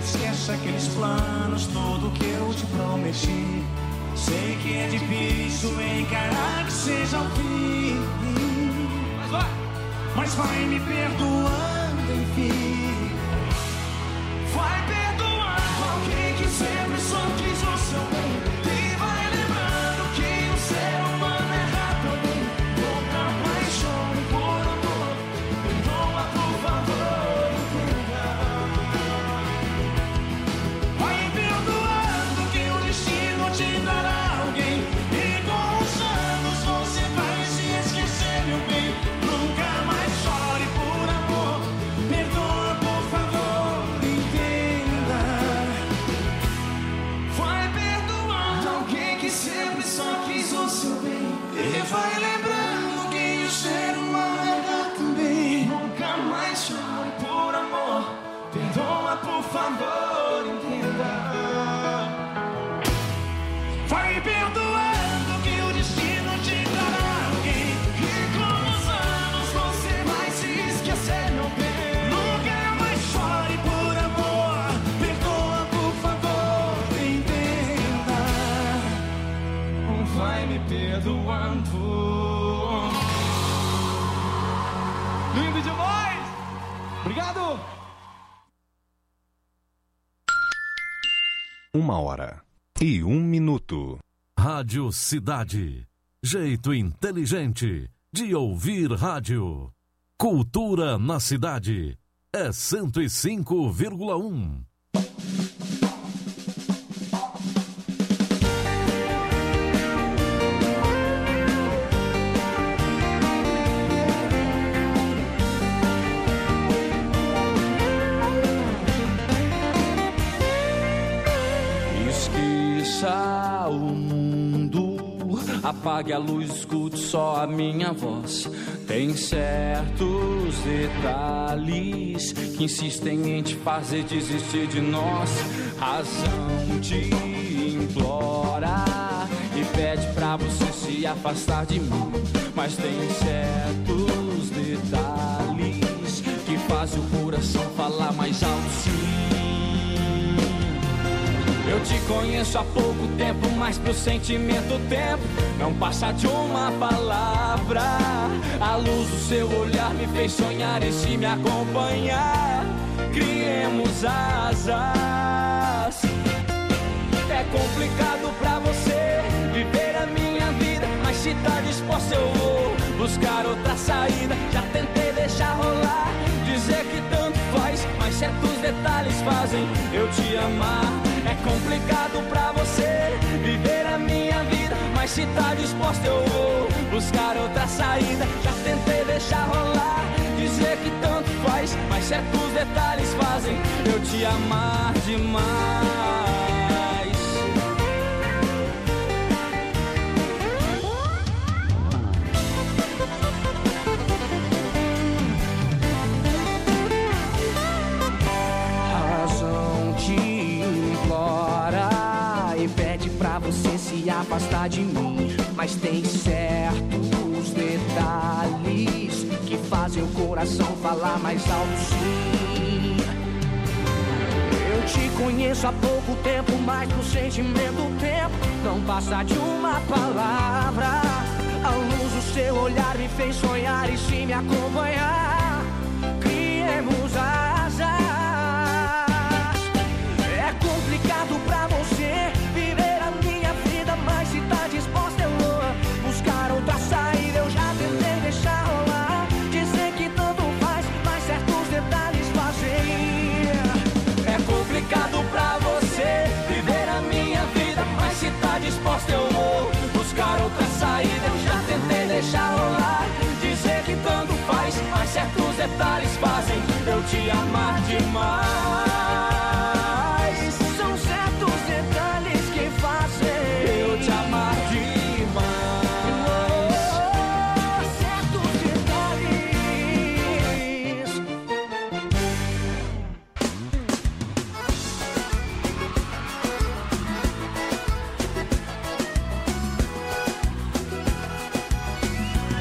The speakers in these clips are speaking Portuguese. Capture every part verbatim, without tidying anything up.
esquece aqueles planos, tudo que eu te prometi. Sei que é difícil encarar que seja o fim, mas vai, mas vai me perdoando, enfim. Vai perdoando alguém que sempre só quis o seu bem. E vai lembrando que o ser humano erra também. Nunca mais chore por amor. Perdoa, por favor, entenda. Vai perdoando que o destino te dará alguém. E com os anos você vai se esquecer, meu bem. Nunca mais chore por amor. Perdoa, por favor, entenda. Vai perdoando alguém que sempre só quis o seu bem. E vai lembrando que o ser humano erra também. Nunca mais chore por amor. Perdoa, por favor, entenda. Vai perdoando que o destino te dará alguém. E com os anos você vai se esquecer, meu bem. Nunca mais chore por amor. Perdoa, por favor, entenda. Vai me perdoando. Lindo demais! Obrigado! Uma hora e um minuto. Rádio Cidade. Jeito inteligente de ouvir rádio. Cultura na cidade. É cento e cinco vírgula um. Esqueça o mundo, apague a luz, escute só a minha voz. Tem certos detalhes que insistem em te fazer desistir de nós. Razão te implora e pede pra você se afastar de mim. Mas tem certos detalhes que fazem o coração falar mais alto, sim. Eu te conheço há pouco tempo, mas pro sentimento o tempo não passa de uma palavra. A luz do seu olhar me fez sonhar e se me acompanhar, criemos asas. É complicado pra você viver a minha vida, mas se tá disposto eu vou buscar outra saída. Já tentei deixar rolar, dizer que tanto faz, mas certos detalhes fazem eu te amar. É complicado pra você viver a minha vida, mas se tá disposto eu vou buscar outra saída. Já tentei deixar rolar, dizer que tanto faz, mas certos detalhes fazem eu te amar demais. Pra você se afastar de mim, mas tem certos detalhes que fazem o coração falar mais alto, sim. Eu te conheço há pouco tempo, mas pro sentimento o tempo não passa de uma palavra. A luz do seu olhar me fez sonhar e se me acompanhar, criemos asas. É complicado pra você viver a minha vida, mas se tá disposta eu vou buscar outra saída. Eu já tentei deixar rolar, dizer que tanto faz, mas certos detalhes fazem. É complicado pra você viver a minha vida, mas se tá disposta eu vou buscar outra saída. Eu já tentei deixar rolar, dizer que tanto faz, mas certos detalhes fazem eu te amar demais. São certos detalhes que fazem eu te amar demais. Oh, certos detalhes.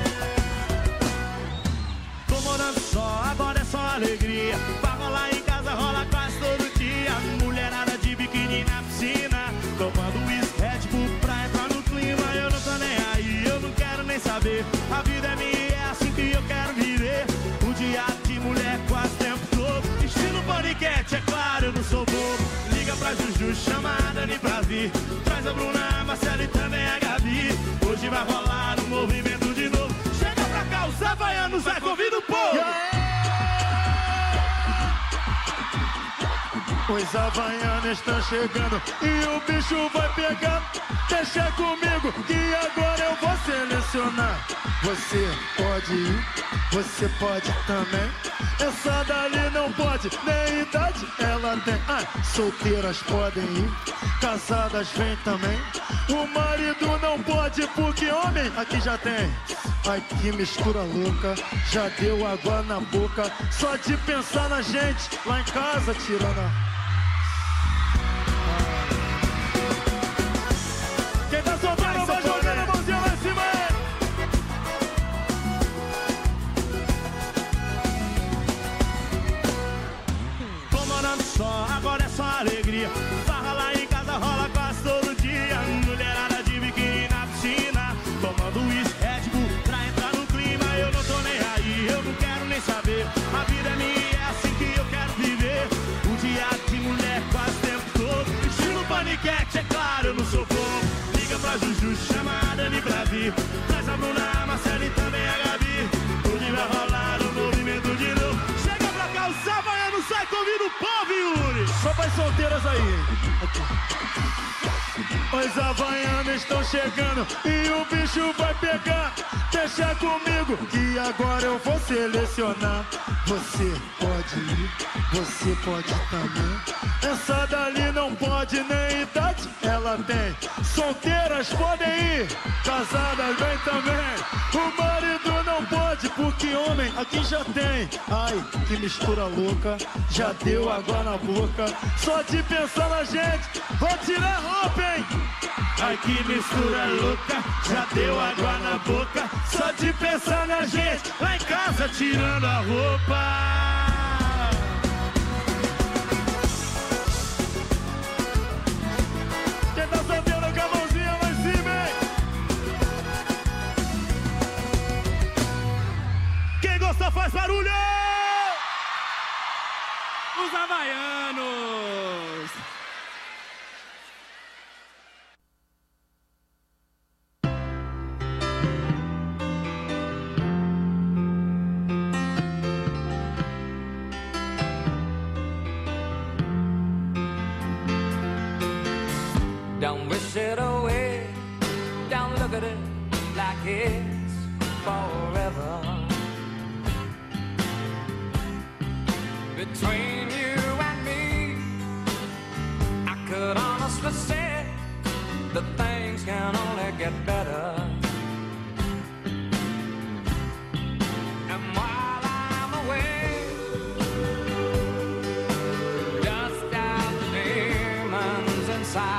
Tô morando só, agora é só alegria. Vai rolar em casa, Juju, chama a Dani pra vir. Traz a Bruna, a Marcela e também a Gabi. Hoje vai rolar um movimento de novo. Chega pra cá, os havaianos, vai, convida o povo. Yeah! Os havaianos estão chegando e o bicho vai pegar. Deixa comigo que agora eu vou selecionar. Você pode ir, você pode também. Essa dali não pode, nem idade ela tem. Ah, solteiras podem ir, casadas vem também. O marido não pode porque homem aqui já tem. Ai, que mistura louca, já deu água na boca. Só de pensar na gente, lá em casa tirando a... Quem tá soltando vai jogando a mãozinha lá em cima. Tô morando só, agora é só alegria. Farra lá em casa rola quase todo dia. Mulherada de biquíni na piscina, tomando uísque, Red Bull pra entrar no clima. Eu não tô nem aí, eu não quero nem saber. A vida é minha e é assim que eu quero viver. Um dia de mulher quase o tempo todo. Estilo paniquete, é claro, eu não sou bobo. Liga pra Juju, chama a Dani pra vir. Traz a Bruna, a Marcela e também a Gabi. Hoje vai rolar um movimento de novo. Chega pra cá, os havaianos, sai, convida o povo, Yuri. Só para solteiras aí. Os havaianos estão chegando e o bicho vai pegar. Deixa comigo que agora eu vou selecionar. Você pode ir, você pode também. Essa dali não pode, nem idade ela tem. Solteiras podem ir, casadas vem também. O marido não pode porque homem aqui já tem. Ai, que mistura louca, já deu água na boca. Só de pensar na gente, vou tirar a roupa, hein? Ai, que mistura louca, já deu água na boca. Só de pensar na gente, lá em casa tirando a roupa. Quem tá solteiro com a mãozinha lá em cima, hein? Quem gosta faz barulho! Os havaianos! Don't wish it away, don't look at it like it's forever. Between you and me, I could honestly say that things can only get better. And while I'm away, dust out the demons inside.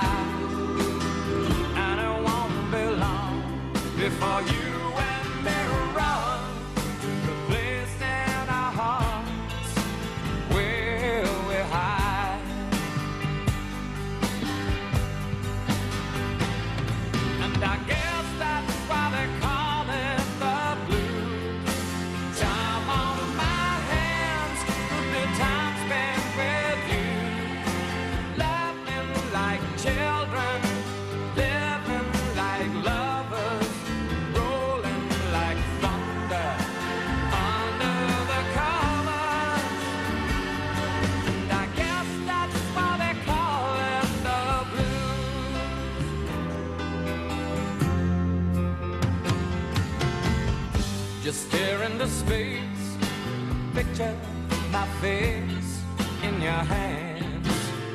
Before you and me run the place in our hearts where we hide. And I guess that's why they call it the blues. Time on my hands, good time spent with you, laughing like children, living like lovers. Just stare into space, picture my face in your hands.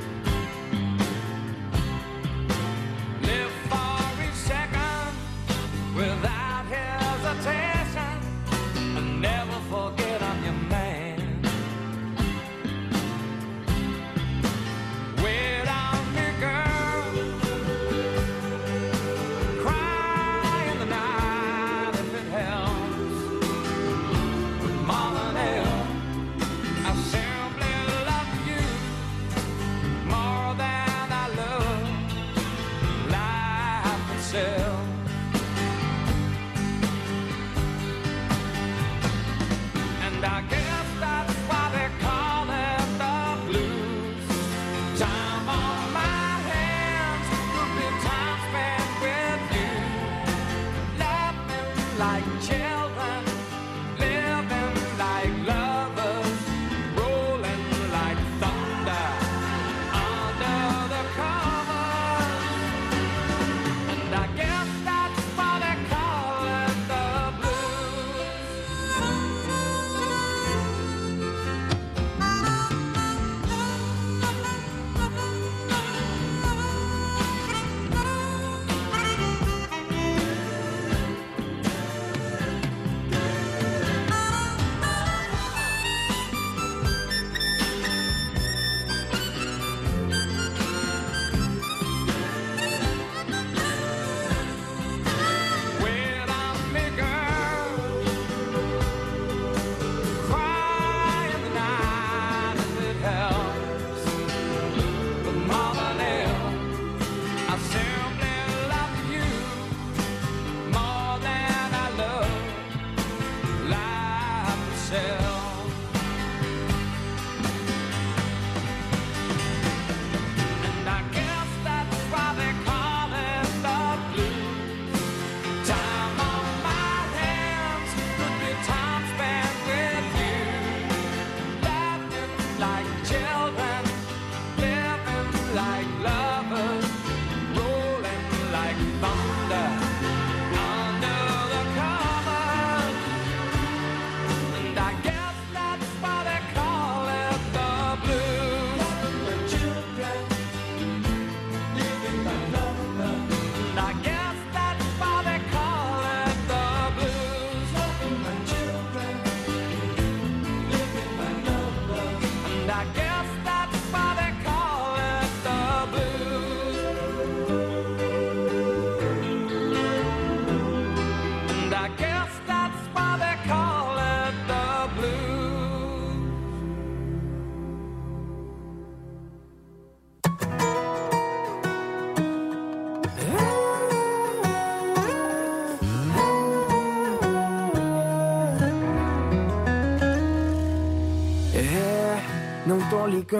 Live for each second without hesitation, and never forget I'm your man. Wait on me, girl, cry in the night if it helps. More than ever, I simply love you.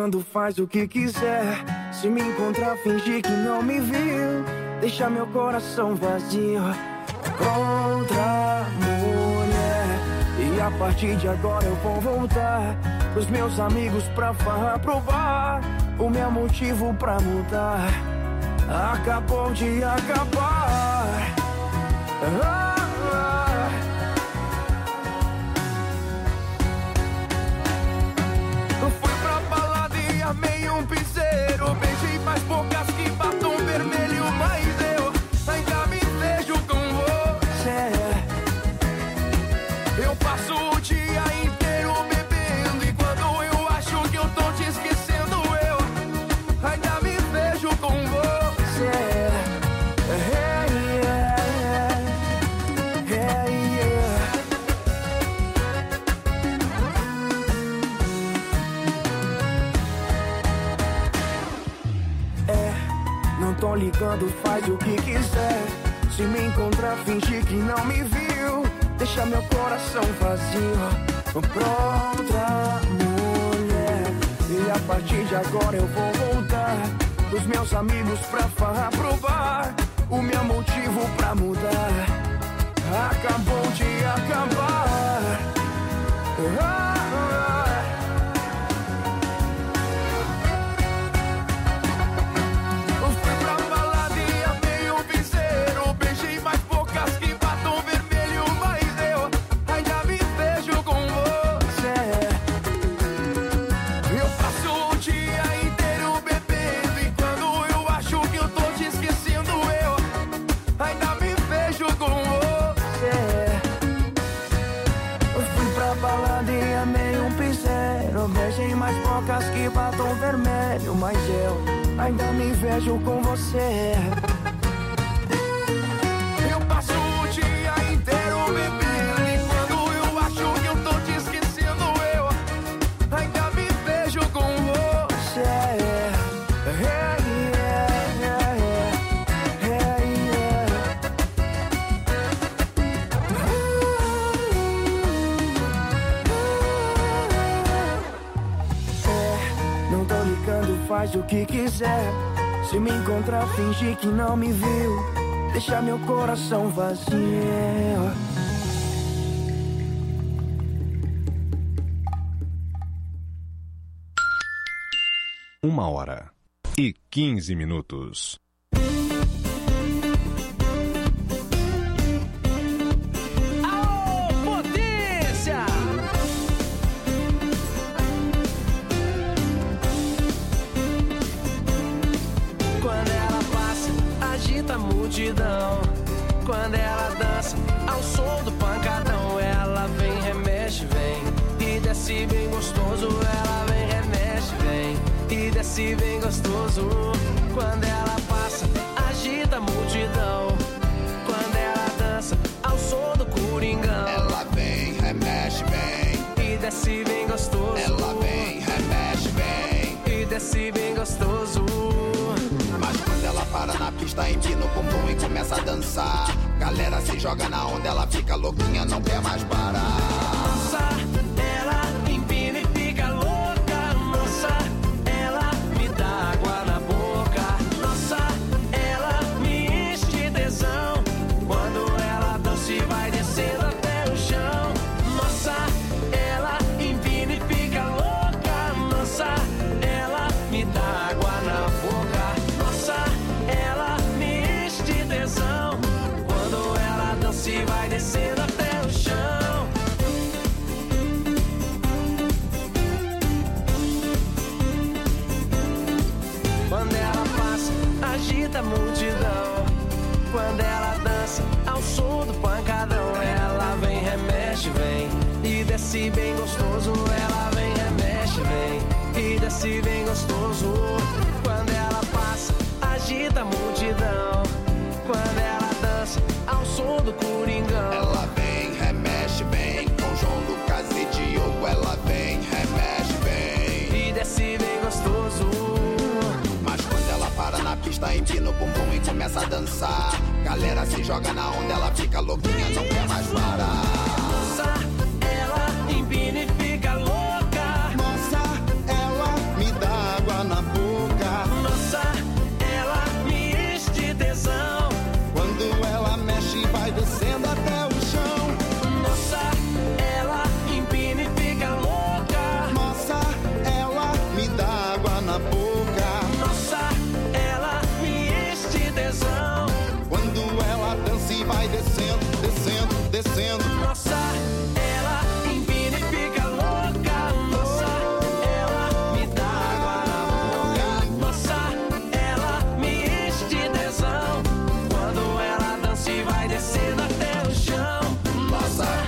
ligando, faz o que quiser. Se me encontrar, fingir que não me viu. Deixa meu coração vazio com outra mulher. E a partir de agora eu vou voltar pros meus amigos pra farra, pro bar. O meu motivo pra mudar acabou de acabar. Ah, ah. Eu fui pra balada e amei um piseiro. Beijei mais bocas que batom vermelho, mas eu ainda me vejo com você. Eu passo o dia inteiro bebendo e quando eu acho que eu tô te esquecendo, eu ainda me vejo com você. Hey, yeah, yeah, yeah. É, não tô ligando, faz o que quiser. Se me encontrar, fingir que não me viu. Deixa meu coração vazio pra outra mulher. E a partir de agora eu vou voltar pros meus amigos pra farra, pro bar. O meu motivo pra mudar acabou de acabar. Ah, ah. Eu fui pra balada e amei um piseiro. Beijei mais bocas que batom vermelho, mas eu ainda me vejo com você. Eu passo o dia inteiro bebendo e quando eu acho que eu tô te esquecendo, eu ainda me vejo com você. Eu fui pra balada e amei um piseiro. Beijei mais bocas que batom vermelho, mas eu ainda me vejo com você. Eu passo o dia inteiro bebendo e quando eu acho que eu tô te esquecendo, eu ainda me vejo com você. Hey, yeah, yeah, yeah. Hey, yeah. É, não tô ligando, faz o que quiser. Se me encontrar, fingir que não me viu. Deixa meu coração vazio. Uma hora e quinze minutos. Aô, potência! Quando ela passa, agita a multidão. Quando ela dança, ao som do pancadão, ela vem, remexe, vem e desce bem gostoso. Ela vem, remexe, vem e desce bem gostoso. Quando ela passa, agita a multidão. Quando ela dança, ao som do coringão, Ela vem, remexe bem, e desce bem gostoso. ela vem, remexe bem. E desce bem gostoso. Mas quando ela para na pista, empina o bumbum e começa a dançar. Galera se joga na onda, ela fica louquinha, não quer mais parar. Nossa, ela empina e fica louca. Nossa, ela me dá água na boca. Nossa, ela me enche de tesão. Quando ela dança e vai descendo até o chão. Nossa, ela empina e fica louca. Nossa, ela me dá água na boca. Nossa, ela me enche de tesão. Quando ela dança e vai descendo até o chão. Quando ela passa, agita a multidão. Quando ela dança, ao som do pancadão, ela vem, remexe, vem e desce bem gostoso. Ela vem, remexe, vem e desce bem gostoso. Quando ela passa, agita a multidão. Quando ela dança, ao som do coringão, Ela vem, remexe bem, com João Lucas e Diogo. Ela vem, remexe bem, e desce bem gostoso. mas quando ela para na pista, empina o bumbum e começa a dançar. Galera se joga na onda, ela fica louquinha, não quer mais parar. Nossa, ela empina e fica louca. Nossa, ela me dá água na boca. Nossa, ela me enche de tesão. Quando ela mexe vai descendo até o chão. Nossa, ela empina e fica louca. Nossa, ela me dá água na boca. Nossa, ela me enche de tesão. Quando ela dança e vai descendo, descendo, descendo. Nossa, ela empina e fica louca. Nossa, ela me dá água na boca. Nossa, ela me enche de tesão. Quando ela dança e vai descendo até o chão. Nossa.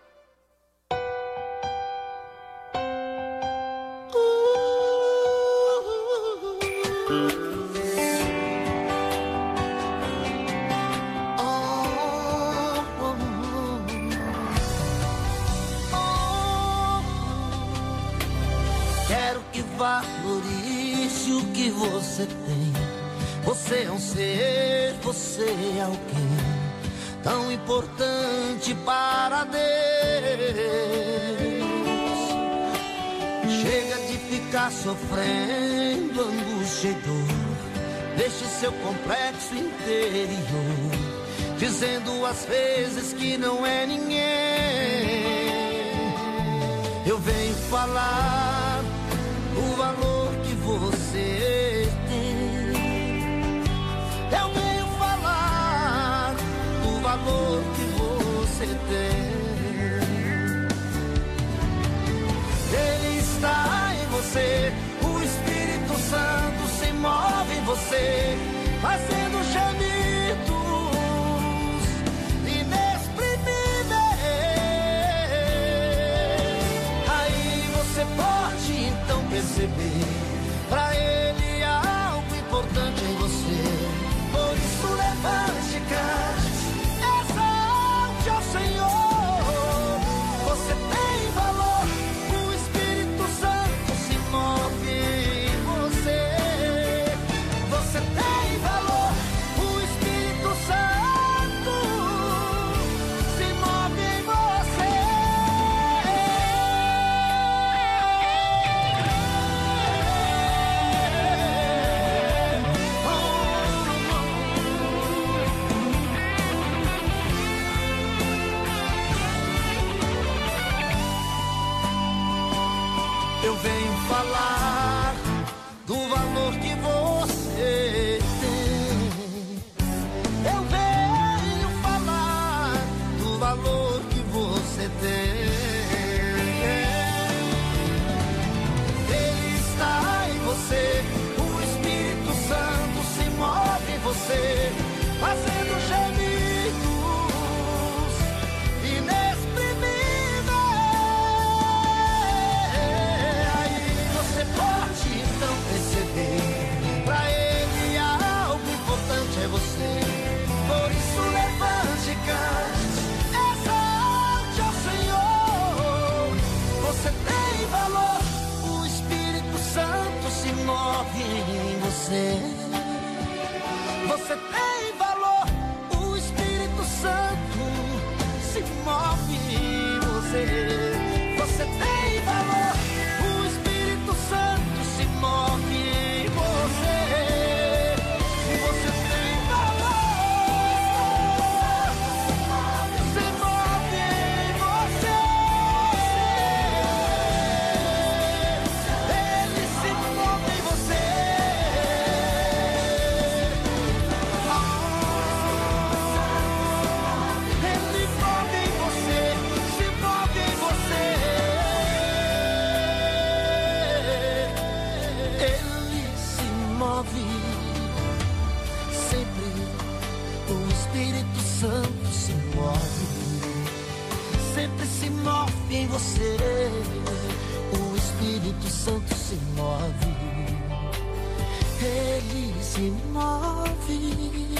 Quero que valorize o que você tem. Você é um ser, você é alguém tão importante para Deus. Chega de ficar sofrendo angústia e dor. Deixe seu complexo interior, dizendo às vezes que não é ninguém. Eu venho falar o valor que você tem. Eu venho falar do valor que você tem. Ele está em você, o Espírito Santo se move em você, fazendo gemidos inexprimíveis. Aí você pode então perceber, pra ele há algo importante em você. Por isso levante e cante, exalte ao Senhor. Você tem valor, o Espírito Santo se move em você. Você tem valor, o Espírito Santo se move em você. Eu venho falar do valor que você tem. Eu venho falar do valor que você tem. Ele está em você, o Espírito Santo se move em você, fazendo gemidos inexprimíveis. Aí você pode então perceber, pra ele há algo importante é você. Por isso levante e cante, exalte ao Senhor. Você tem valor, o Espírito Santo se move em você. Você tem valor, o Espírito Santo se move em você. Você tem valor, o Espírito Santo se move em você. E você tem valor, se move em você. Ele se move em você. Ele move em você, se move em você. Ele se move sempre, o Espírito Santo se move, sempre se move em você. O Espírito Santo se move, ele se move.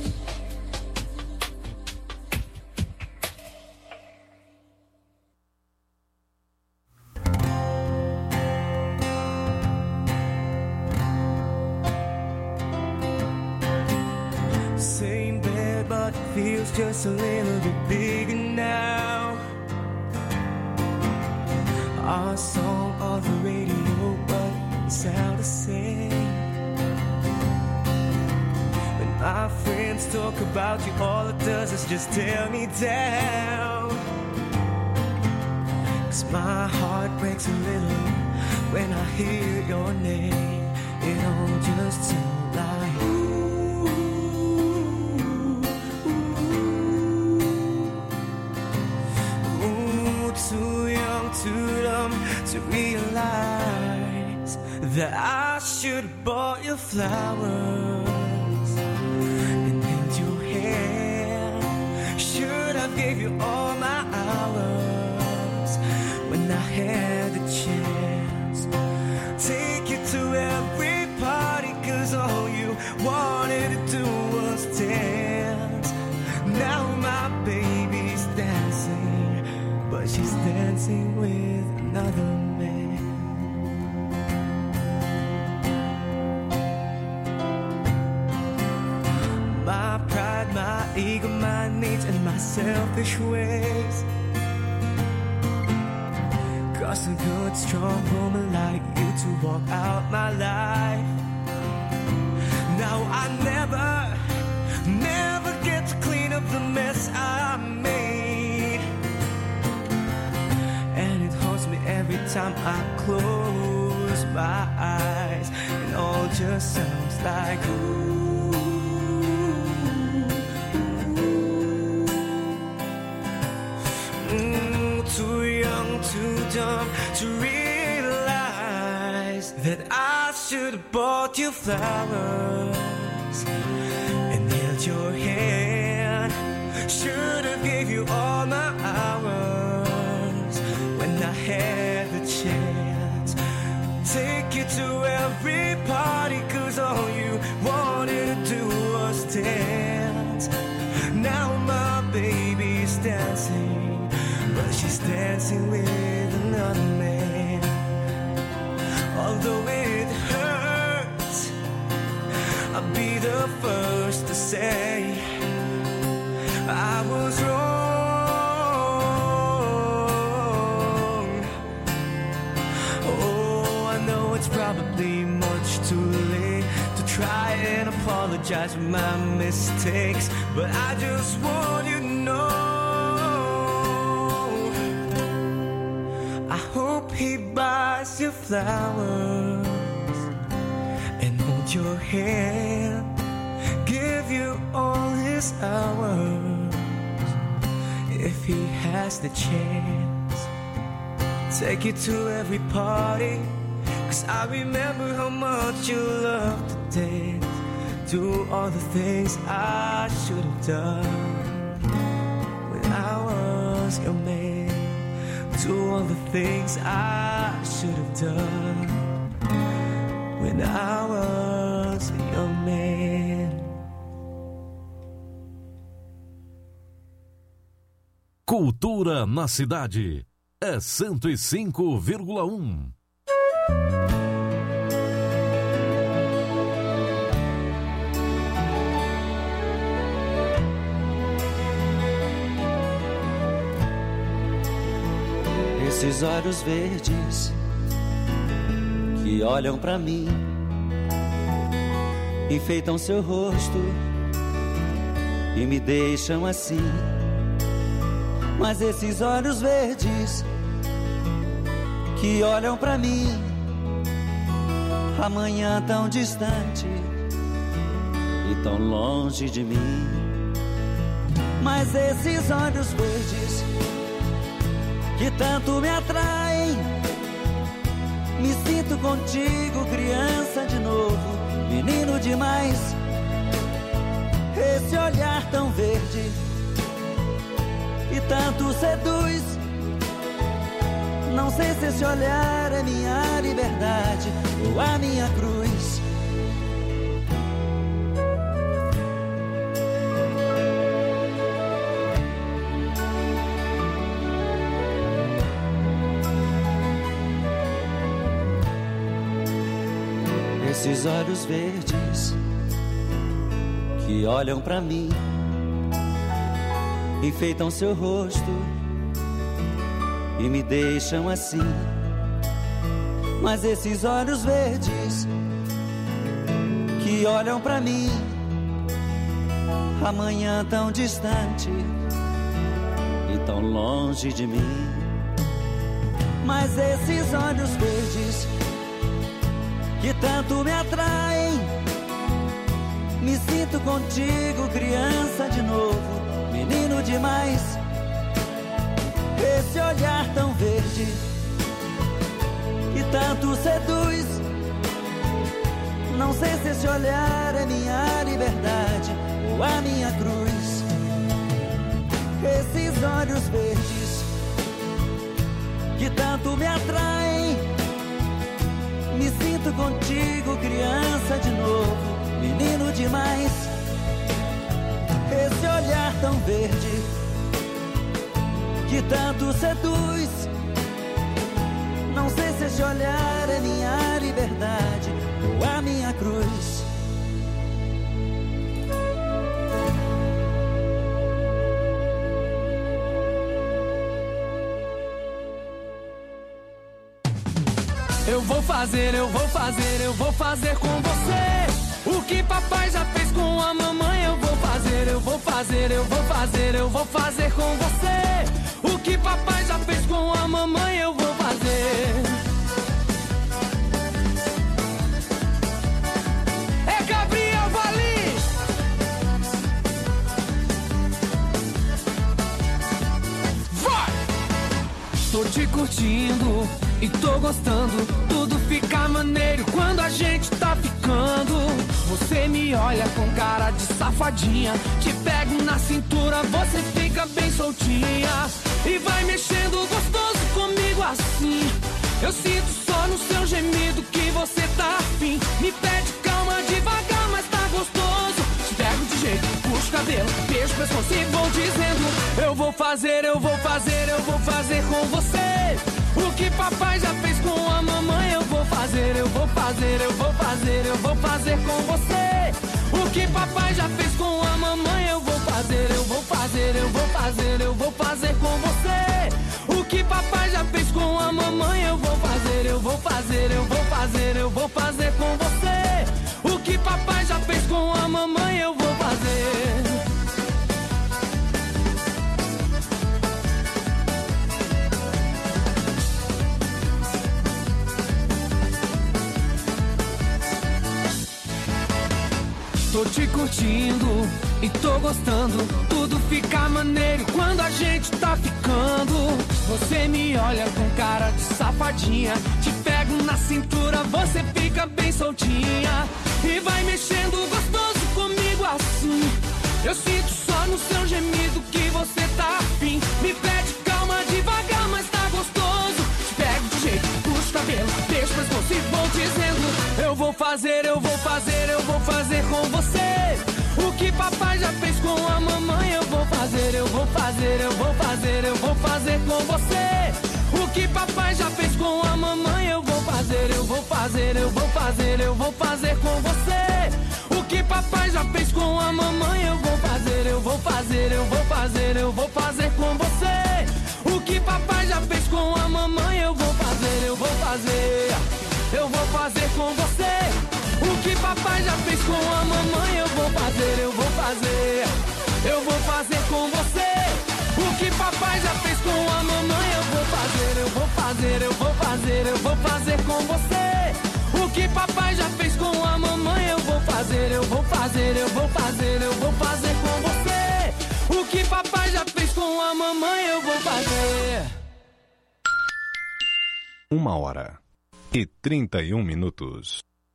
Same bed, but feels just a little bit bigger now. Our song on the radio, but sound the same. When my friends talk about you, all it does is just tear me down. 'Cause my heart breaks a little when I hear your name. It all just sounds like ooh, ooh, ooh. Too young, too dumb to realize that I should have bought you flowers and held your hand. Should have gave you all my hours when I had the chance. Take you to every party, 'cause all you wanted to do was dance. Now my baby's dancing, but she's dancing with another man. My pride, my ego, my needs, and my selfish ways cost a good, strong woman like you to walk out my life. Now I never, never get to clean up the mess I made. And it haunts me every time I close my eyes. It all just sounds like ooh, ooh. Mm, too young, too dumb to realize that I should have bought you flowers and held your hand. Should have gave you all my hours when I had the chance. Take you to every party, 'cause all you wanted to do was dance. Now my baby's dancing, but she's dancing with another man. Although it hurts, I'll be the first to say I was wrong. Oh, I know it's probably much too late to try and apologize for my mistakes, but I just want you to know I hope he buys you flowers and hold your hand, give you all his hours if he has the chance. Take you to every party, 'cause I remember how much you loved to dance. Do all the things I should have done when I was your man. Do all the things I should have done when I was your man. Cultura na cidade é cento e cinco vírgula um. Esses olhos verdes que olham pra mim, enfeitam seu rosto e me deixam assim. Mas esses olhos verdes que olham pra mim, amanhã tão distante e tão longe de mim. Mas esses olhos verdes que tanto me atraem, me sinto contigo, criança de novo, menino demais. Esse olhar tão verde que tanto seduz, não sei se esse olhar é minha liberdade ou a minha cruz. Esses olhos verdes que olham pra mim, enfeitam seu rosto e me deixam assim. Mas esses olhos verdes que olham pra mim, amanhã tão distante e tão longe de mim. Mas esses olhos verdes que tanto me atraem, me sinto contigo, criança de novo, menino demais. Esse olhar tão verde que tanto seduz, não sei se esse olhar é minha liberdade ou a minha cruz. Esses olhos verdes que tanto me atraem, me sinto contigo, criança de novo, menino demais. Esse olhar tão verde que tanto seduz, não sei se esse olhar é minha liberdade ou a minha cruz. Eu vou fazer, eu vou fazer, eu vou fazer com você o que papai já fez com a mamãe. Eu vou fazer, eu vou fazer, eu vou fazer, eu vou fazer com você o que papai já fez com a mamãe. Eu vou fazer. É Gabriel Valim. Vai! Tô te curtindo e tô gostando, tudo fica maneiro quando a gente tá ficando. Você me olha com cara de safadinha, te pego na cintura, você fica bem soltinha e vai mexendo gostoso comigo assim. Eu sinto só no seu gemido que você tá afim. Me pede calma devagar, mas tá gostoso. Te pego de jeito, puxo o cabelo, beijo o pescoço e vou dizendo: eu vou fazer, eu vou fazer, eu vou fazer com você o que papai já fez com a mamãe. Eu vou fazer, eu vou fazer, eu vou fazer, eu vou fazer com você o que papai já fez com a mamãe. Eu vou fazer, eu vou fazer, eu vou fazer, eu vou fazer com você o que papai já fez com a mamãe. Eu vou fazer, eu vou fazer, eu vou fazer, eu vou fazer com você o que papai já fez com a mamãe. Eu vou fazer. Tô te curtindo e tô gostando, tudo fica maneiro quando a gente tá ficando. Você me olha com cara de safadinha, te pego na cintura, você fica bem soltinha e vai mexendo gostoso comigo assim. Eu sinto só no seu gemido que você tá afim. Me pede calma devagar, mas tá gostoso. Te pego de jeito, puxo o cabelo, beijo o pescoço e vou dizendo: eu vou fazer, eu vou fazer, eu vou fazer com você o que papai já fez com a mamãe. Eu vou fazer, eu vou fazer, eu vou fazer, eu vou fazer com você o que papai já fez com a mamãe. Eu vou fazer, eu vou fazer, eu vou fazer, eu vou fazer com você o que papai já fez com a mamãe. Eu vou fazer, eu vou fazer, eu vou fazer, eu vou fazer com você o que papai já fez com a mamãe. Eu vou fazer, eu vou fazer, eu vou fazer com você o que papai já fez com a mamãe. Eu vou fazer, eu vou fazer, eu vou fazer com você o que papai já fez com a mamãe. Eu vou fazer, eu vou fazer, eu vou fazer, eu vou fazer com você o que papai já fez com a mamãe. Eu vou fazer, eu vou fazer, eu vou fazer, eu vou fazer com você o que papai já fez com a mamãe. Eu vou fazer. Uma hora e trinta e um minutos.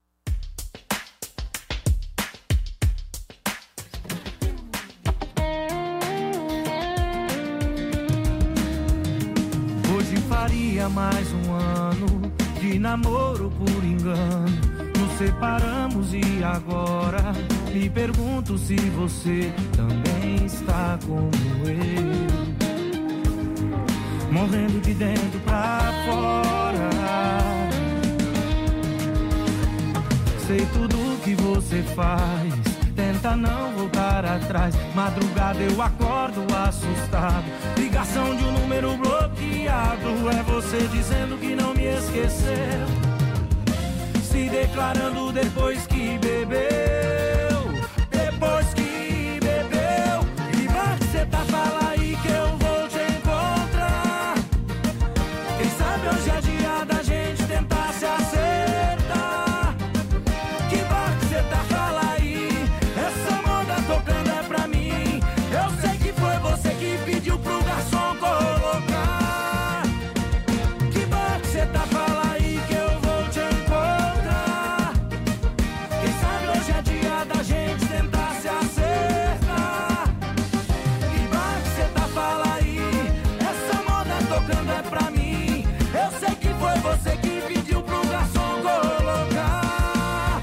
Hoje faria mais um ano de namoro por engano. Nos separamos e agora me pergunto se você também está como eu, morrendo de dentro pra fora. Sei tudo que você faz, tenta não voltar atrás. Madrugada eu acordo assustado, ligação de um número bloqueado. É você dizendo que não me esqueceu. se declarando depois que bebeu, depois que bebeu. Que bar que cê tá, fala aí que eu vou te encontrar. Quem sabe hoje é dia da gente tentar se acertar. Que bar que cê tá, fala aí, essa moda tocando é pra mim. Eu sei que foi você que pediu pro garçom colocar. Que bar que cê tá, fala aí que eu vou te encontrar. Quem sabe hoje é dia da gente tentar se acertar. Que bar que cê tá, fala aí, essa moda tocando é pra mim. Eu sei que foi você que pediu pro garçom colocar.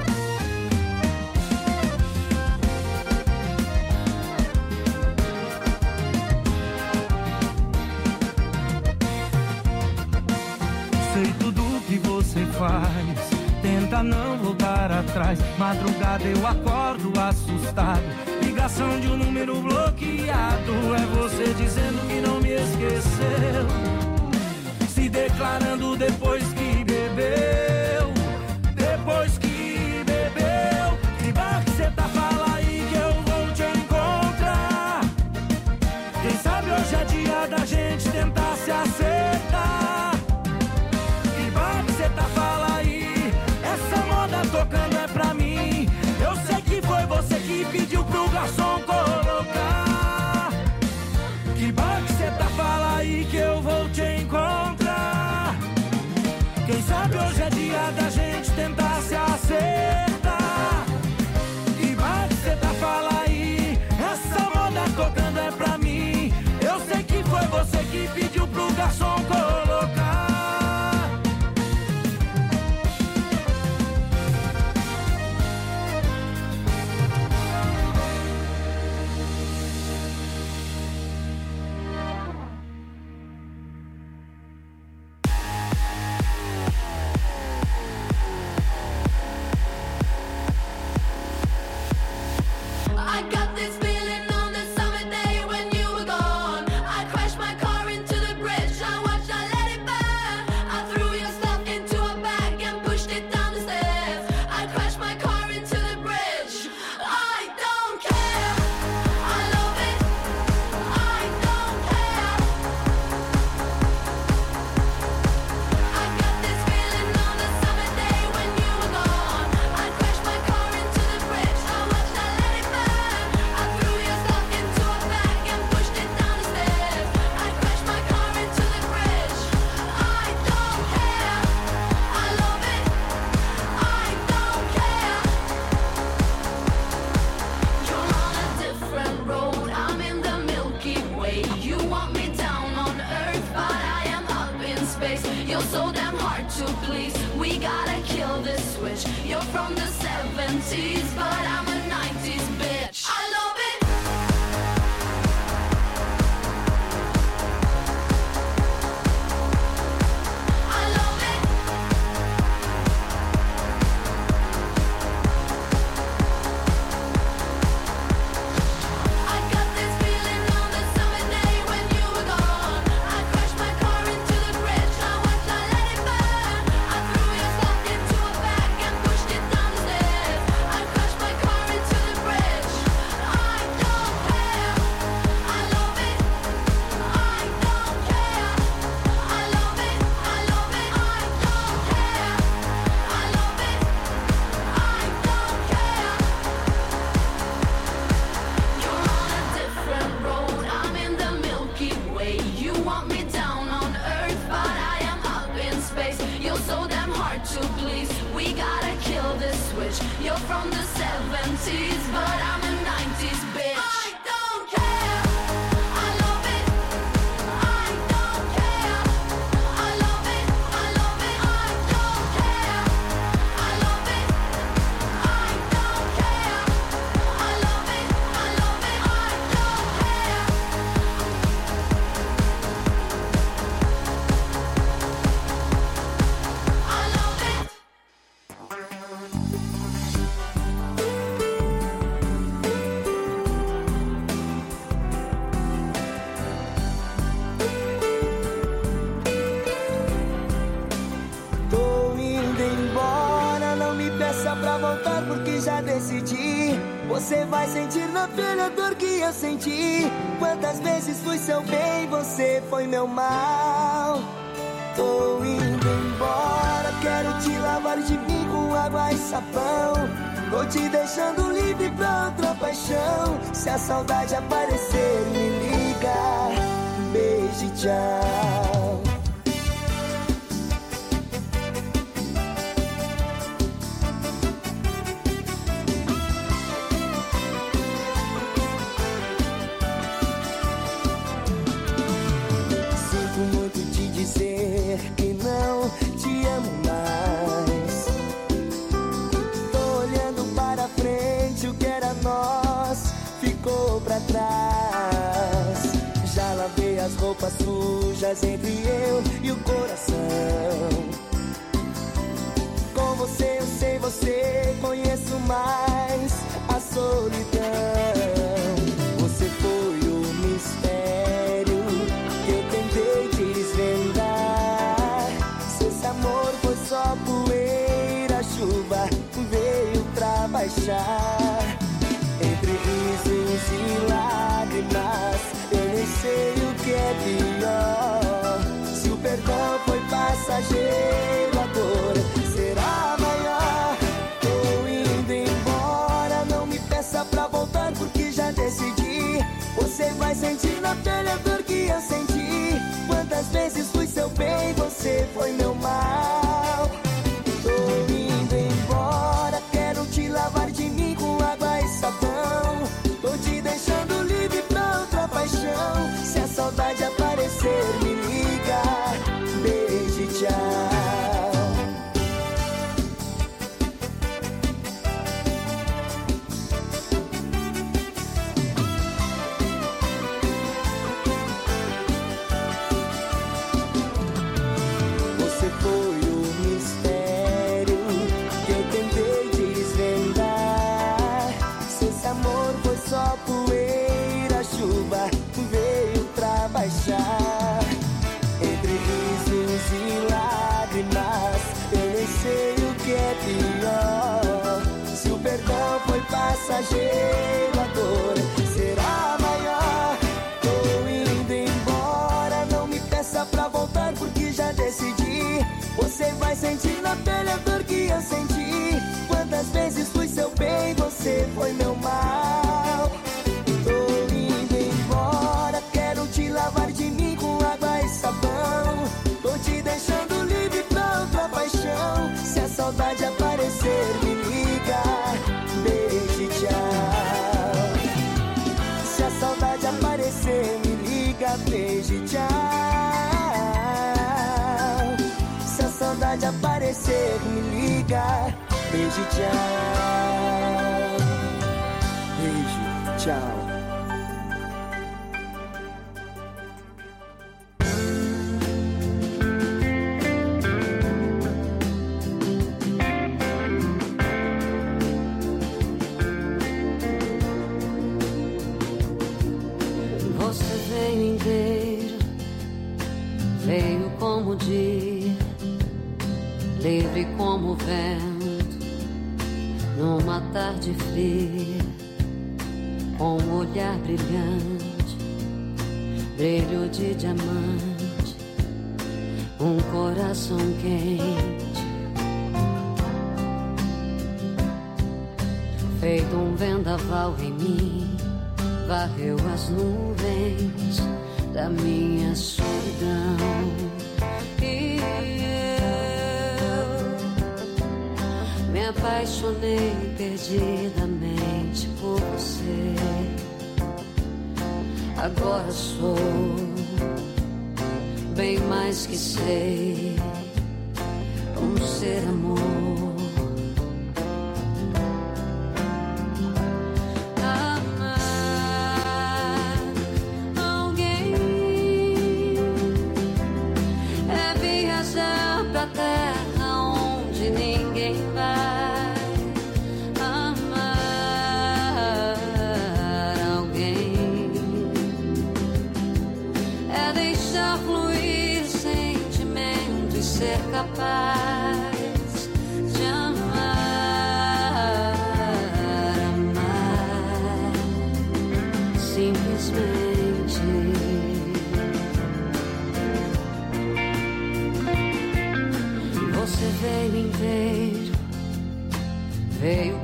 Sei tudo que você faz, tenta não voltar atrás. Madrugada eu acordo assustado, ligação de um número bloqueado. É você dizendo que não me esqueceu, se declarando depois que bebeu, depois que bebeu. Que bar que cê tá, fala aí que eu vou te encontrar. Quem sabe hoje é dia da gente tentar se acertar. Que bar que cê tá, fala aí, essa moda tocando é pra mim. Eu sei que foi você que pediu pro garçom colocar. Que bar que cê tá, fala aí que eu vou te encontrar. Quem sabe hoje é dia da gente tentar se acertar. Que bar que cê tá, fala aí, essa moda tocando é pra mim. Eu sei que foi você que pediu pro garçom colocar. I got this feeling on the summer day when you were gone. I crashed my car into the bridge. I watched, I let it burn. I threw your stuff into a bag and pushed it down the stairs. I crashed my car into the bridge. I don't care. I love it. I don't care. I got this feeling on the summer day when you were gone. I crashed my car into the bridge. I watched, I let it burn. I threw your stuff into a bag and pushed it down the stairs. I crashed my car into the bridge. I don't care. I love it. I don't care. You're on a different road. I'm in the Milky Way. You want me down on Earth, but I am up in space. You're so damn hard to please. We gotta kill this switch. You're from the seventies, but I'm a nineties bitch. I love it. I love it. I got this feeling on the summer day when you were gone. I crashed my car into the bridge. I watched, I let it burn. I threw your stuff into a bag and pushed it down the stairs. I crashed my car into the bridge. I don't care. I love it. I don't care. I love it. I love it. I don't care. I love it. I don't care. You're on a different road. I'm in the Milky Way. You want me down on Earth, but I am up in space. You're so damn hard to please. We gotta kill this switch. You're from the seventies, but I'm a nineties bitch. I don't care. I love it. I don't care. I love it. I love it. I don't care. I love it. I don't care. I love it. I love it. I don't care. I love it. voltar porque já decidi. Você vai sentir na pele a dor que eu senti. Quantas vezes fui seu bem, você foi meu mal. Tô indo embora, quero te lavar de mim com água e sabão. Tô te deixando livre pra outra paixão. Se a saudade aparecer, me liga. Beijo e tchau. Sinto muito te dizer que não te amo mais. Tô olhando para frente, o que era nós ficou pra trás. Já lavei as roupas sujas entre eu e o coração. Com você eu sei, você conheço mais a solidão. Você foi o mistério que eu tentei desvendar. Se esse amor foi só poeira, a chuva veio pra baixar. Entre risos e lágrimas, eu nem sei o que é pior. Se o perdão foi passageiro, a dor será maior. Tô indo embora, não me peça pra voltar porque já decidi. Você vai sentir na pele a dor que eu senti. Quantas vezes fui seu bem, você foi meu mal. Tô indo embora, quero te lavar de mim com água e sabão. Tô te deixando livre pra outra paixão. Se a saudade aparecer, me liga. Beijo e tchau. Você foi o mistério que eu tentei desvendar. Se esse amor foi só poeira, a chuva veio pra baixar. Entre risos e lágrimas, eu nem sei o que é pior. Se o perdão foi passageiro, a dor será maior. Tô indo embora, não me peça pra voltar porque já decidi. Você vai sentir na pele a dor que eu senti. Quantas vezes fui seu bem, você foi meu mal. Tô indo embora, quero te lavar de mim com água e sabão. Tô te deixando livre pra outra paixão. Se a saudade aparecer, me liga. Beijo e tchau. Se a saudade aparecer, me liga. Beijo e tchau. Se a saudade aparecer, me liga. Beijo e tchau. Beijo, tchau. Você veio inteiro, veio como o dia, livre como o vento, numa tarde fria, com um olhar brilhante, brilho de diamante, um coração quente, feito um vendaval em mim, varreu as nuvens da minha solidão. E eu me apaixonei perdidamente por você. Agora sou bem mais que sei, um ser amor. Capaz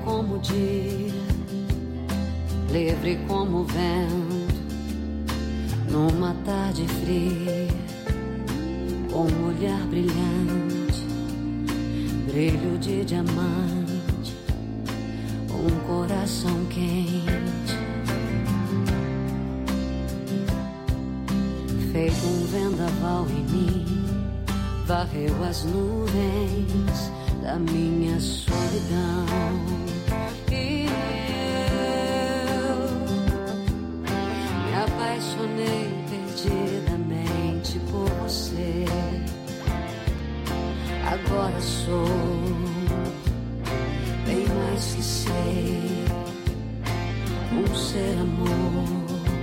como o dia, livre como o vento, numa tarde fria, com um olhar brilhante, brilho de diamante, um coração quente, feito um vendaval em mim, varreu as nuvens da minha solidão. E eu me apaixonei perdidamente por você. Agora sou bem mais que ser um ser amor.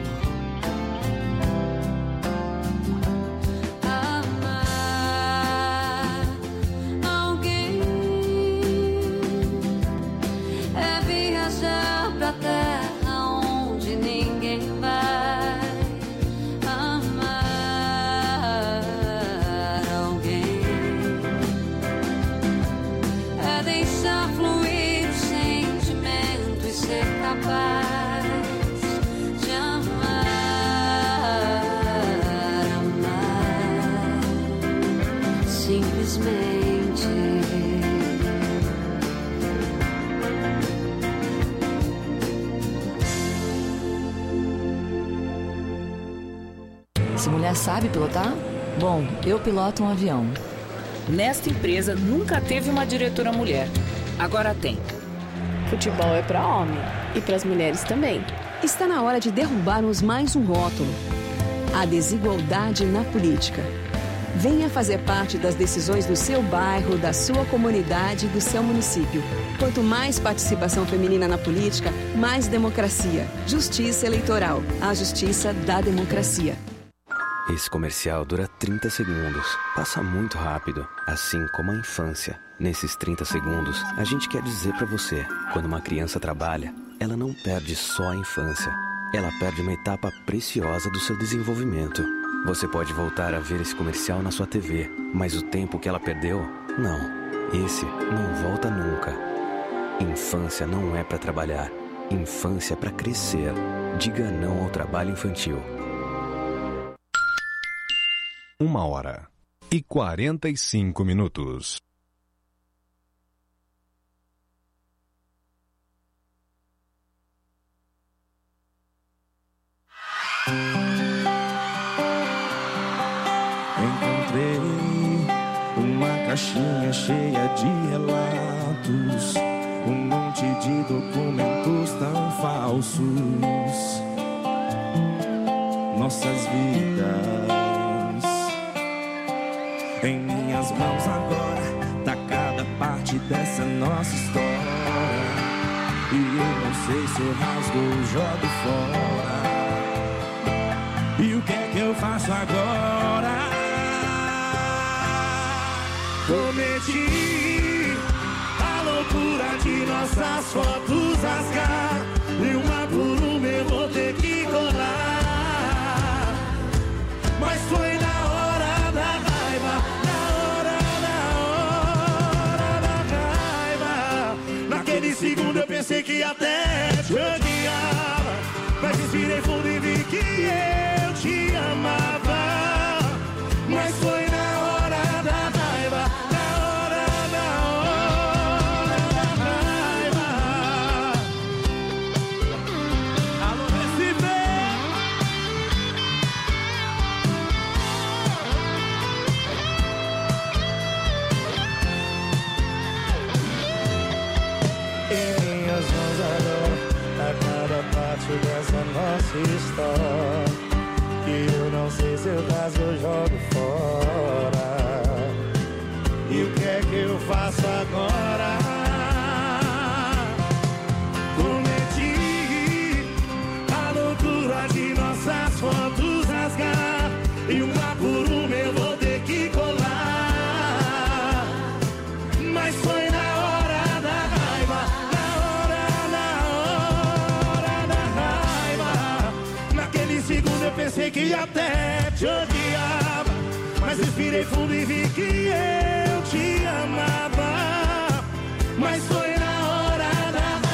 Essa mulher sabe pilotar? Bom, eu piloto um avião. Nesta empresa nunca teve uma diretora mulher. Agora tem. Futebol é para homem e para as mulheres também. Está na hora de derrubarmos mais um rótulo: a desigualdade na política. Venha fazer parte das decisões do seu bairro, da sua comunidade, do seu município. Quanto mais participação feminina na política, mais democracia. Justiça Eleitoral. A justiça da democracia. Esse comercial dura trinta segundos. Passa muito rápido, assim como a infância. Nesses trinta segundos, a gente quer dizer pra você: quando uma criança trabalha, ela não perde só a infância. Ela perde uma etapa preciosa do seu desenvolvimento. Você pode voltar a ver esse comercial na sua T V, mas o tempo que ela perdeu, não. Esse não volta nunca. Infância não é pra trabalhar. Infância é pra crescer. Diga não ao trabalho infantil. Uma hora e quarenta e cinco minutos. Encontrei uma caixinha cheia de relatos, um monte de documentos tão falsos. Nossas vidas em minhas mãos agora, tá cada parte dessa nossa história. E eu não sei se eu rasgo ou jogo fora. E o que é que eu faço agora? Cometi a loucura de nossas fotos rasgar, e uma por uma eu vou ter que colar. Mas foi na hora da raiva, na hora, na hora da raiva. Naquele segundo eu pensei que até te odiava, mas respirei fundo e vi que eu te amava. Mas foi na hora da raiva, na hora, na hora da raiva. Alô, Recife! Em minhas mãos agora, a cada parte dessa nossa história, que eu não sei se eu caso eu jogo fora. E o que é que eu faço agora? Cometi a loucura de nossas fotos rasgar, e uma por uma eu vou ter que colar. Mas foi na hora da raiva, na hora, na hora da raiva. Naquele segundo eu pensei que até te odiava, mas respirei fundo e vi que eu te amava. Mas foi na hora da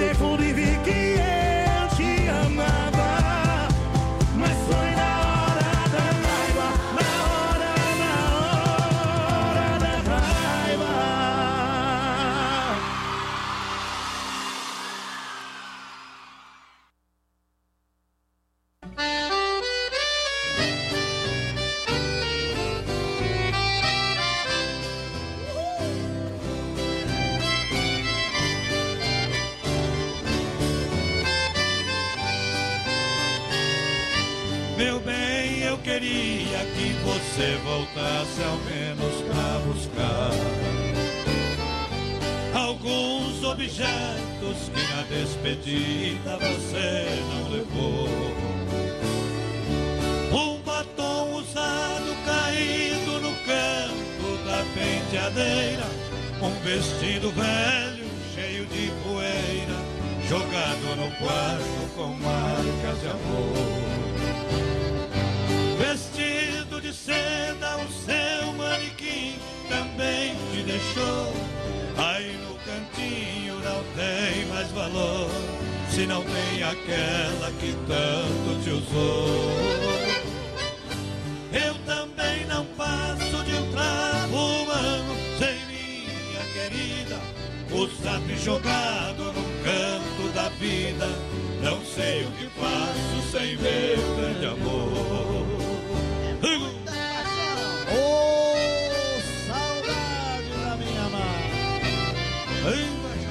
Respirei fundo e vi que eu te amava, mas foi na hora da raiva, na hora, na hora da raiva. Meu bem, eu queria que você voltasse ao menos pra buscar alguns objetos que na despedida você não levou. Um batom usado caído no canto da penteadeira, um vestido velho cheio de poeira jogado no quarto com marcas de amor. Vestido de seda, o seu manequim também te deixou. Aí no cantinho não tem mais valor, se não tem aquela que tanto te usou. Eu também não passo de um trapo humano sem minha querida, o zap jogado num canto da vida. Não sei o que faço sem meu grande amor. Oh, saudade da minha mãe.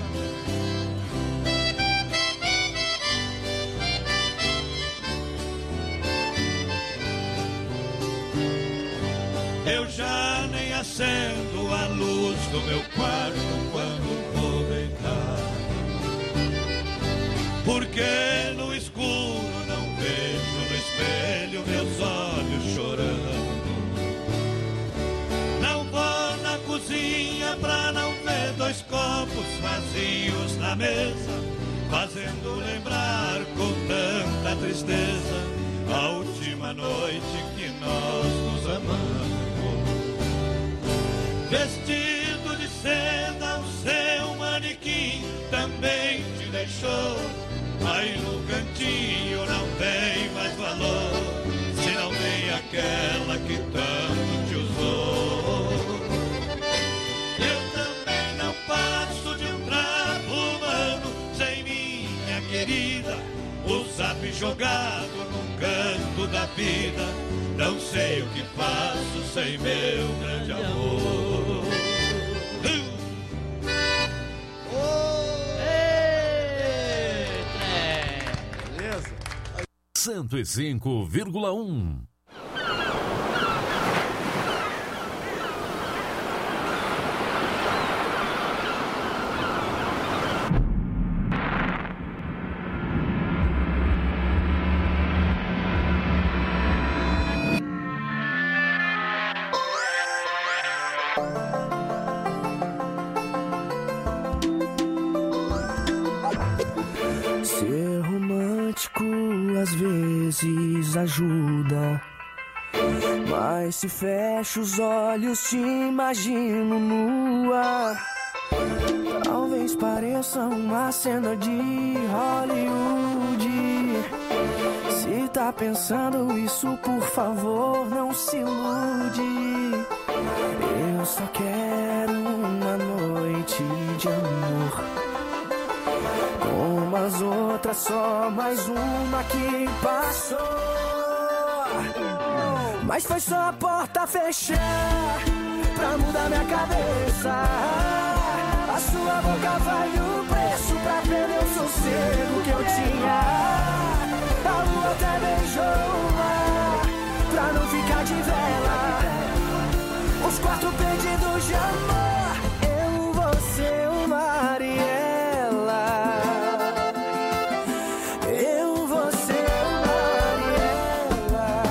Eu já nem acendo a luz do meu quarto quando vou deitar, porque no escuro não vejo no espelho meus olhos chorando. Não vou na cozinha pra não ver dois copos vazios na mesa, fazendo lembrar com tanta tristeza a última noite que nós nos amamos. Vestido de seda, o seu manequim também te deixou. Aí no cantinho não tem mais valor, se não tem aquela que tanto te usou. Eu também não passo de um trapo humano sem minha querida, o zap jogado num canto da vida. Não sei o que faço sem meu grande amor. cento e cinco vírgula um. Ser romântico às vezes ajuda, mas se fecho os olhos te imagino nua. Talvez pareça uma cena de Hollywood. Se tá pensando isso, por favor, não se ilude. Eu só quero uma noite de amor, como as outras, só mais uma que passou. Mas foi só a porta fechar pra mudar minha cabeça. A sua boca vale o preço pra perder o sossego que eu tinha. A lua até beijou o mar pra não ficar de vela. Os quatro pedidos de amor, eu, você, o mar e ela. Eu, você, o mar e ela.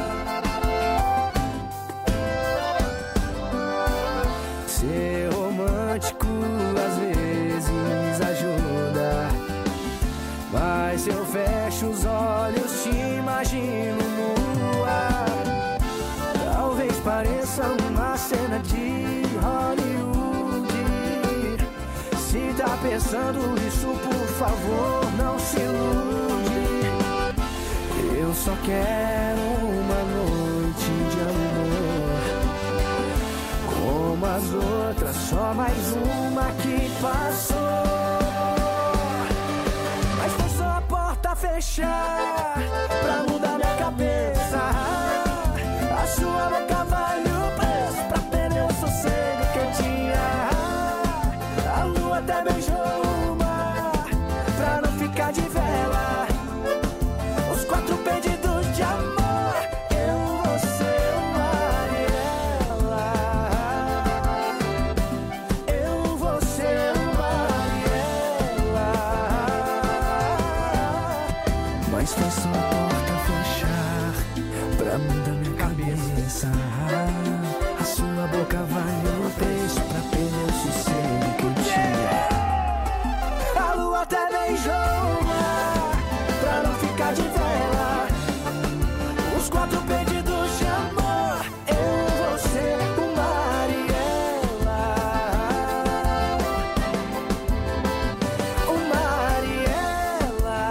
Ser romântico às vezes ajuda, mas eu fecho os olhos, te imagino nua. Talvez pareça uma cena de Hollywood. Se tá pensando isso, por favor, não se ilude. Eu só quero uma noite de amor, como as outras, só mais uma que passou. Mas foi só a porta fechar pra mudar minha cabeça. A sua boca vale o preço pra perder o sossego que eu tinha. A lua até beijou o mar pra não ficar de vela. Os quatro pedidos de amor, eu, você, o mar e ela. Eu, você, o mar e ela. Mas foi só a porta fechar pra mudar minha cabeça. A sua boca vale o preço pra perder o sossego que eu tinha. A lua até beijou o mar pra não ficar de vela. Os quatro pedidos de amor, eu, você, o mar e ela. O mar e ela.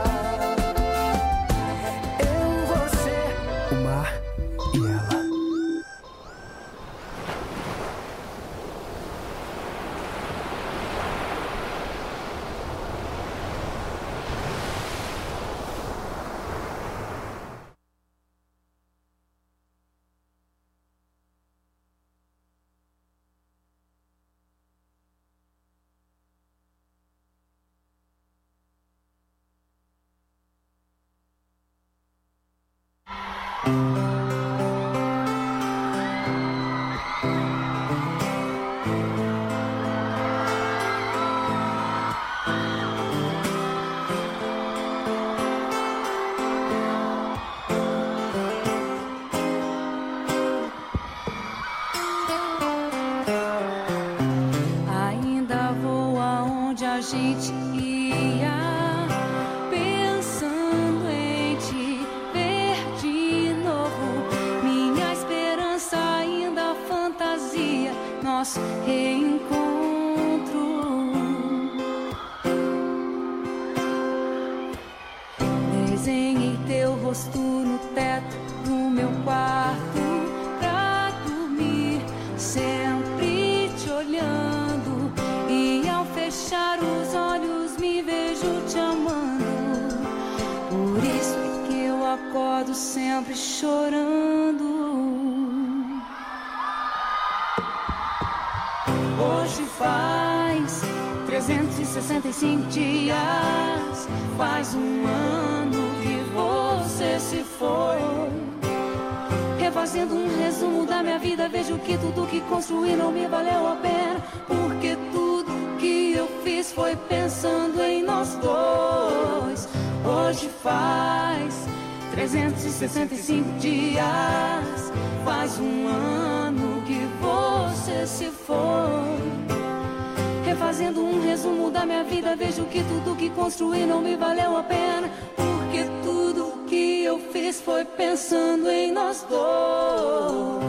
Eu, você, o mar e ela. Ainda vou aonde a gente ia, pensando em te ver de novo. Minha esperança ainda fantasia nosso reencontro. Desenhei teu rosto no teto do meu quarto pra dormir, sempre te olhando. E ao fechar os olhos me vejo te amando. Por isso é que eu acordo sempre chorando. Hoje faz trezentos e sessenta e cinco dias, faz um ano que você se foi. Refazendo um resumo da minha vida, vejo que tudo que construí não me valeu a pena, porque tudo que eu fiz foi pensando em nós dois. Hoje faz trezentos e sessenta e cinco dias, faz um ano que você se foi. Refazendo um resumo da minha vida, vejo que tudo que construí não me valeu a pena, porque tudo que eu fiz foi pensando em nós dois.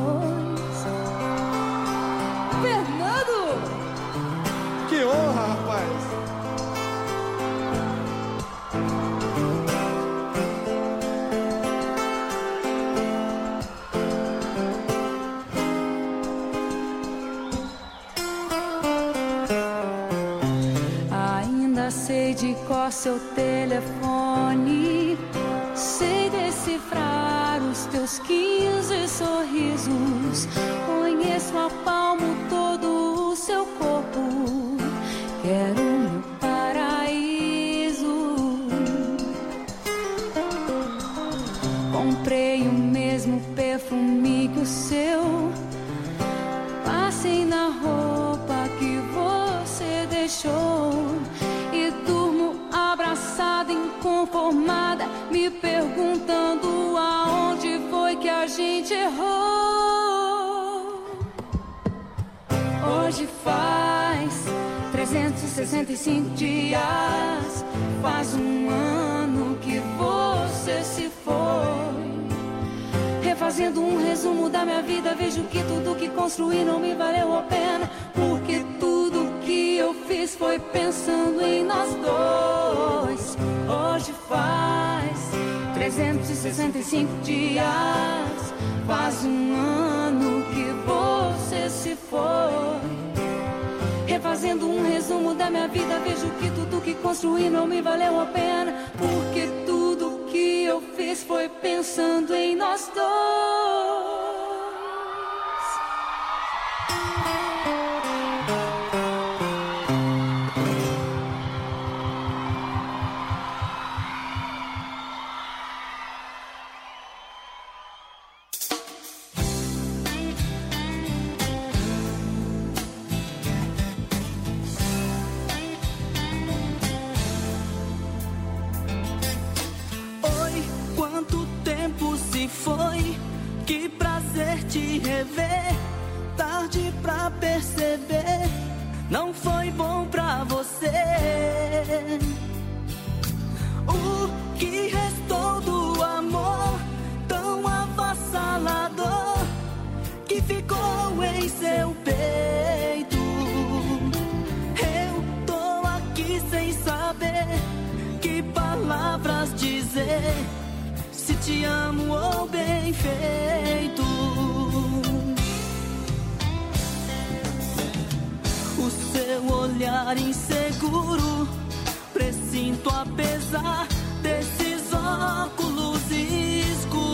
Fernando! Que honra, rapaz! Sei de qual seu telefone, sei decifrar os teus quinze sorrisos. Conheço a palmo todo o seu corpo, quero meu paraíso. Comprei o mesmo perfume que o seu, passei na roupa que você deixou. E durmo abraçada, inconformada, me perguntando aonde foi que a gente errou. Hoje faz trezentos e sessenta e cinco dias, faz um ano que você se foi. Refazendo um resumo da minha vida, vejo que tudo que construí não me valeu a pena, porque tudo que eu fiz fiz foi pensando em nós dois. Hoje faz trezentos e sessenta e cinco dias, faz um ano que você se foi. Refazendo um resumo da minha vida, vejo que tudo que construí não me valeu a pena, porque tudo que eu fiz foi pensando em nós dois. Foi, que prazer te rever. Tarde pra perceber, não foi bom pra você. O que restou do amor tão avassalador que ficou em seu peito? Eu tô aqui sem saber que palavras dizer, se te amo ou bem feito. O seu olhar inseguro, presinto apesar desses óculos